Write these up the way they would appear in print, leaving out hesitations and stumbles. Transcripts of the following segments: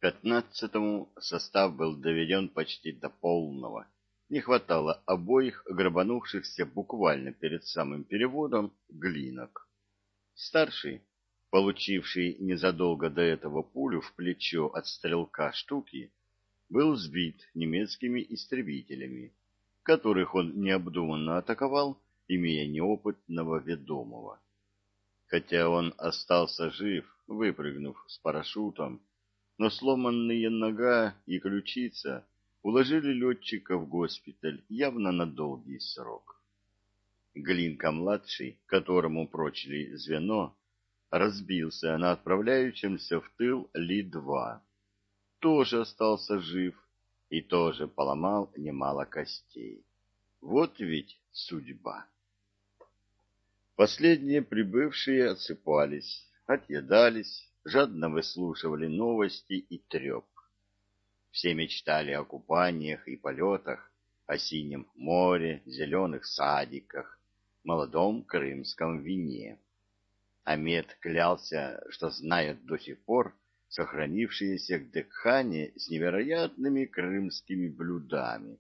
15-му состав был доведен почти до полного. Не хватало обоих грабанувшихся буквально перед самым переводом глинок. Старший, получивший незадолго до этого пулю в плечо от стрелка штуки, был сбит немецкими истребителями, которых он необдуманно атаковал, имея неопытного ведомого. Хотя он остался жив, выпрыгнув с парашютом, но сломанные нога и ключица уложили летчика в госпиталь явно на долгий срок. Глинка-младший, которому прочили звено, разбился на отправляющемся в тыл Ли-2. Тоже остался жив и тоже поломал немало костей. Вот ведь судьба. Последние прибывшие отсыпались, отъедались, жадно выслушивали новости и треп. Все мечтали о купаниях и полетах, о синем море, зеленых садиках, молодом крымском вине. Амед клялся, что знает до сих пор сохранившиеся к Декхане с невероятными крымскими блюдами.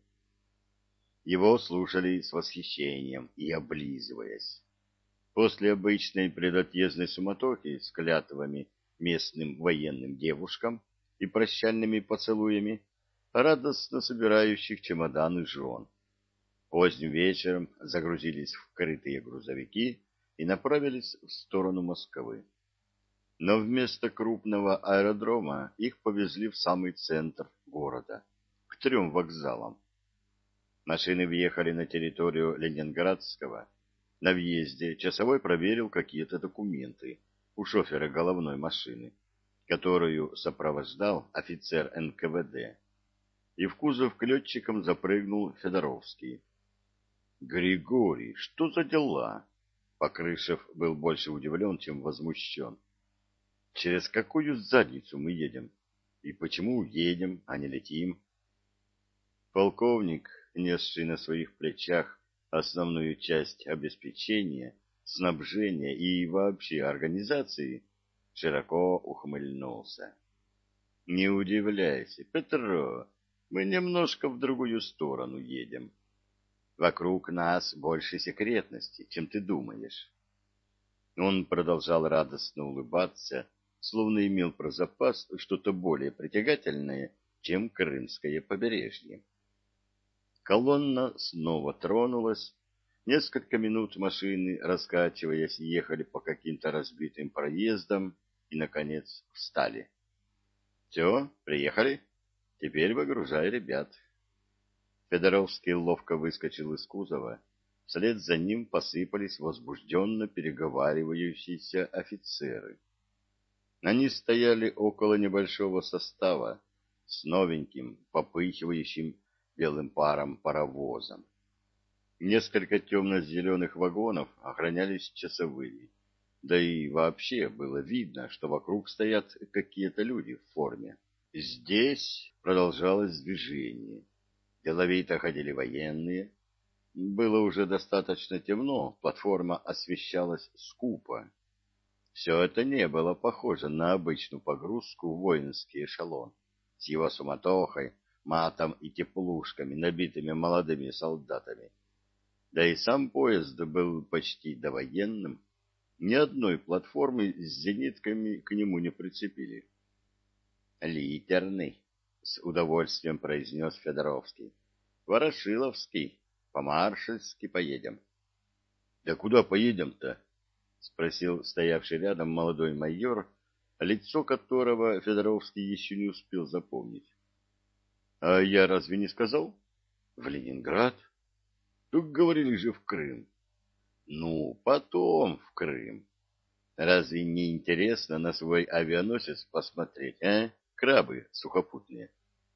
Его слушали с восхищением и облизываясь. После обычной предотъездной суматохи с клятвами местным военным девушкам и прощальными поцелуями, радостно собирающих чемоданы жен. Поздним вечером загрузились в крытые грузовики и направились в сторону Москвы. Но вместо крупного аэродрома их повезли в самый центр города, к 3 вокзалам. Машины въехали на территорию Ленинградского. На въезде часовой проверил какие-то документы у шофера головной машины, которую сопровождал офицер НКВД, и в кузов к летчикам запрыгнул Федоровский. «Григорий, что за дела?» Покрышев был больше удивлен, чем возмущен. «Через какую задницу мы едем? И почему едем, а не летим?» Полковник, несший на своих плечах основную часть обеспечения, снабжения и вообще организации, широко ухмыльнулся. «Не удивляйся, Петро, мы немножко в другую сторону едем. Вокруг нас больше секретности, чем ты думаешь». Он продолжал радостно улыбаться, словно имел про запас что-то более притягательное, чем Крымское побережье. Колонна снова тронулась. Несколько минут машины, раскачиваясь, ехали по каким-то разбитым проездам и, наконец, встали. «Все, приехали? Теперь выгружай ребят». Федоровский ловко выскочил из кузова. Вслед за ним посыпались возбужденно переговаривающиеся офицеры. Они стояли около небольшого состава с новеньким, попыхивающим белым паром паровозом. Несколько темно-зеленых вагонов охранялись часовыми. Да и вообще было видно, что вокруг стоят какие-то люди в форме. Здесь продолжалось движение. Деловито ходили военные. Было уже достаточно темно, платформа освещалась скупо. Все это не было похоже на обычную погрузку в воинский эшелон с его суматохой, матом и теплушками, набитыми молодыми солдатами. Да и сам поезд был почти довоенным. Ни одной платформы с зенитками к нему не прицепили. «Литерный», — с удовольствием произнес Федоровский. «Ворошиловский, по-маршальски поедем». «Да куда поедем-то?» — спросил стоявший рядом молодой майор, лицо которого Федоровский еще не успел запомнить. «А я разве не сказал?» «В Ленинград?» «Так говорили же в Крым». «Ну, потом в Крым. Разве не интересно на свой авианосец посмотреть, а? Крабы сухопутные».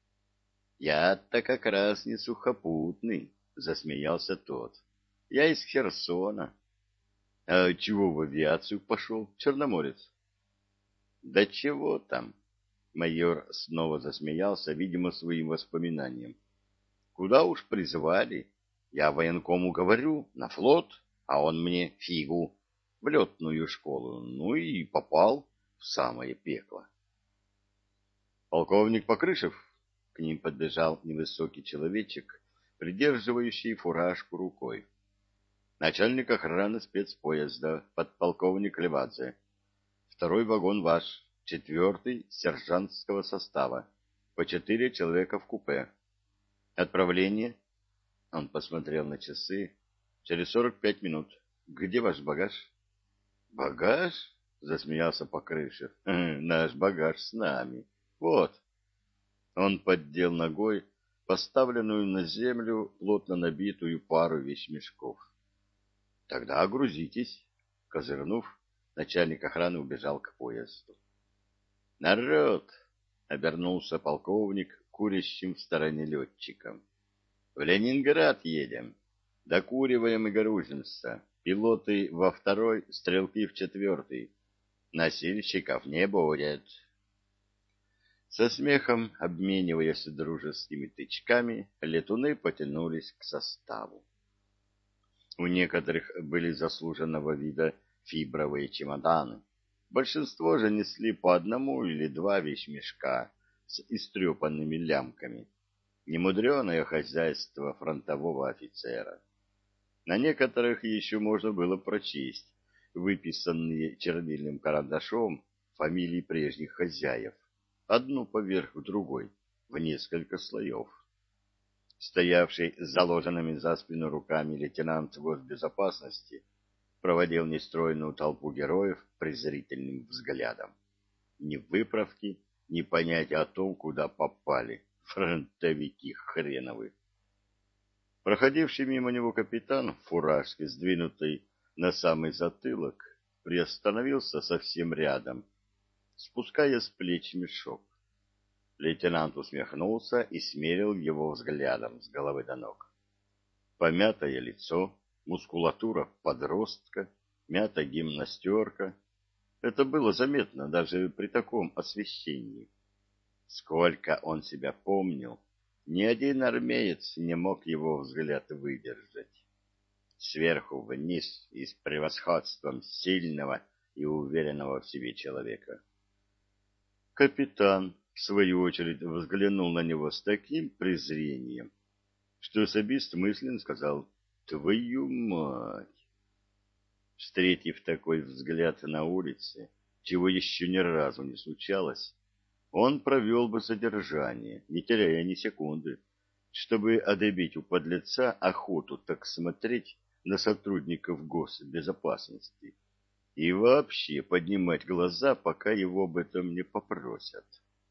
«Я-то как раз не сухопутный», — засмеялся тот. «Я из Херсона». «А чего в авиацию пошел, черноморец?» «Да чего там?» Майор снова засмеялся, видимо, своим воспоминанием. «Куда уж призывали? Я военкому говорю, на флот, а он мне фигу, в летную школу, ну и попал в самое пекло». Полковник Покрышев. К ним подбежал невысокий человечек, придерживающий фуражку рукой. Начальник охраны спецпоезда, подполковник Левадзе. Второй вагон ваш, 4-й сержантского состава. По 4 человека в купе. Отправление. Он посмотрел на часы. Через 45 минут. Где ваш багаж? Багаж? Засмеялся Покрышев. Наш багаж с нами. Вот. Он поддел ногой поставленную на землю плотно набитую пару вещмешков. Тогда грузитесь. Козырнув, начальник охраны убежал к поезду. Народ! Обернулся полковник курящим в стороне летчиком. В Ленинград едем. Докуриваем и грузимся. Пилоты во 2-й, стрелки в 4-й. Носильщиков не будет. Со смехом, обмениваясь дружескими тычками, летуны потянулись к составу. У некоторых были заслуженного вида фибровые чемоданы. Большинство же несли по 1 или 2 вещмешка с истрепанными лямками. Немудреное хозяйство фронтового офицера. На некоторых еще можно было прочесть выписанные чернильным карандашом фамилии прежних хозяев, одну поверх другой, в несколько слоев. Стоявший с заложенными за спину руками лейтенант госбезопасности проводил нестройную толпу героев презрительным взглядом. Ни выправки, ни понятия о том, куда попали, фронтовики хреновы. Проходивший мимо него капитан в фуражке, сдвинутой на самый затылок, приостановился совсем рядом, спуская с плеч мешок. Лейтенант усмехнулся и смерил его взглядом с головы до ног. Помятое лицо, мускулатура подростка, мятая гимнастерка. Это было заметно даже при таком освещении. Сколько он себя помнил, ни один армеец не мог его взгляд выдержать. Сверху вниз и с превосходством сильного и уверенного в себе человека. Капитан, в свою очередь, взглянул на него с таким презрением, что особист мысленно сказал: «Твою мать!». Встретив такой взгляд на улице, чего еще ни разу не случалось, он провел бы содержание, не теряя ни секунды, чтобы одобить у подлеца охоту так смотреть на сотрудников госбезопасности и вообще поднимать глаза, пока его об этом не попросят.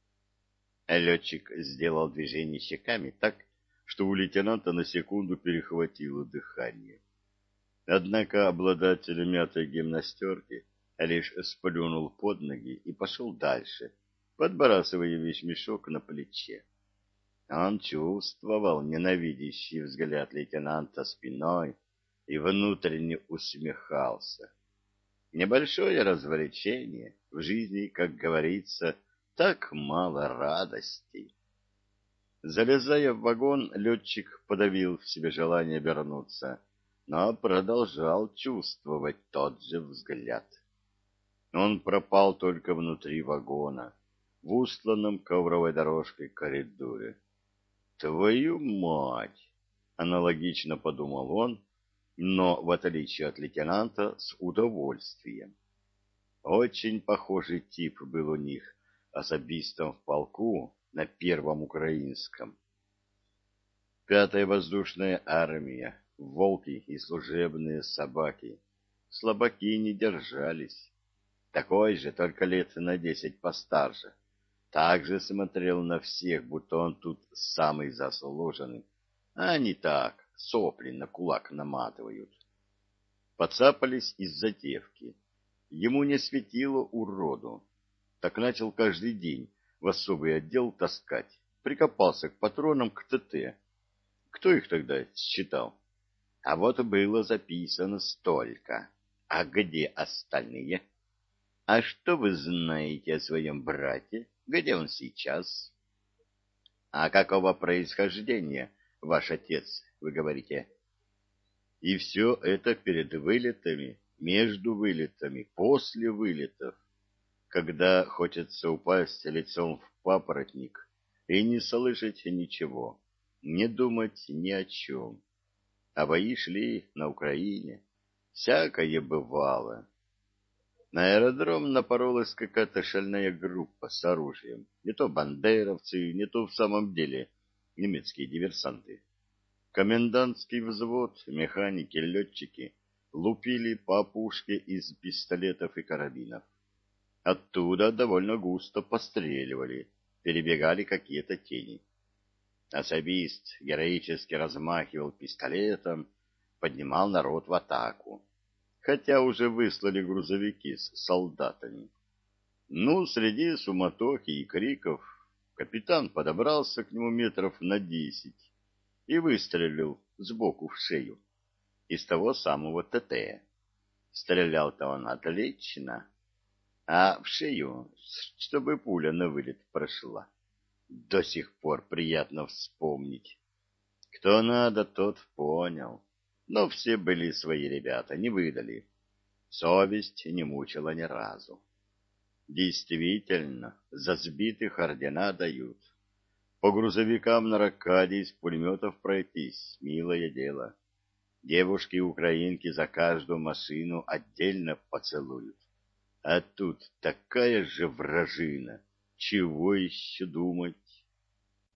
Летчик сделал движение щеками так, что у лейтенанта на секунду перехватило дыхание. Однако обладатель мятой гимнастерки лишь сплюнул под ноги и пошел дальше, подбрасывая вещмешок на плече. Он чувствовал ненавидящий взгляд лейтенанта спиной и внутренне усмехался. Небольшое развлечение в жизни, как говорится, так мало радостей. Залезая в вагон, летчик подавил в себе желание обернуться, но продолжал чувствовать тот же взгляд. Он пропал только внутри вагона, в устланном ковровой дорожкой коридоре. «Твою мать!» — аналогично подумал он, но, в отличие от лейтенанта, с удовольствием. Очень похожий тип был у них, особистом в полку на 1-м украинском. 5-я воздушная армия, волки и служебные собаки. Слабаки не держались. Такой же, только лет на 10 постарше. Также смотрел на всех, будто он тут самый заслуженный. А не так, сопли на кулак наматывают. Подцапались из-за девки. Ему не светило уроду. Так начал каждый день в особый отдел таскать. Прикопался к патронам к ТТ. Кто их тогда считал? А вот было записано столько. А где остальные? А что вы знаете о своем брате? Где он сейчас? А какого происхождения ваш отец, вы говорите? И все это перед вылетами, между вылетами, после вылетов. когда хочется упасть лицом в папоротник и не слышать ничего, не думать ни о чем. А бои шли на Украине. Всякое бывало. На аэродром напоролась какая-то шальная группа с оружием. Не то бандеровцы, не то в самом деле немецкие диверсанты. Комендантский взвод, механики, летчики лупили по опушке из пистолетов и карабинов. Оттуда довольно густо постреливали, перебегали какие-то тени. Особист героически размахивал пистолетом, поднимал народ в атаку, хотя уже выслали грузовики с солдатами. Ну, среди суматохи и криков капитан подобрался к нему метров на 10 и выстрелил сбоку в шею из того самого ТТ. Стрелял-то он отлично, а в шею, чтобы пуля на вылет прошла. До сих пор приятно вспомнить. Кто надо, тот понял. Но все были свои ребята, не выдали. Совесть не мучила ни разу. Действительно, за сбитых ордена дают. По грузовикам на ракаде из пулеметов пройтись, милое дело. Девушки-украинки за каждую машину отдельно поцелуют. А тут такая же вражина. Чего еще думать?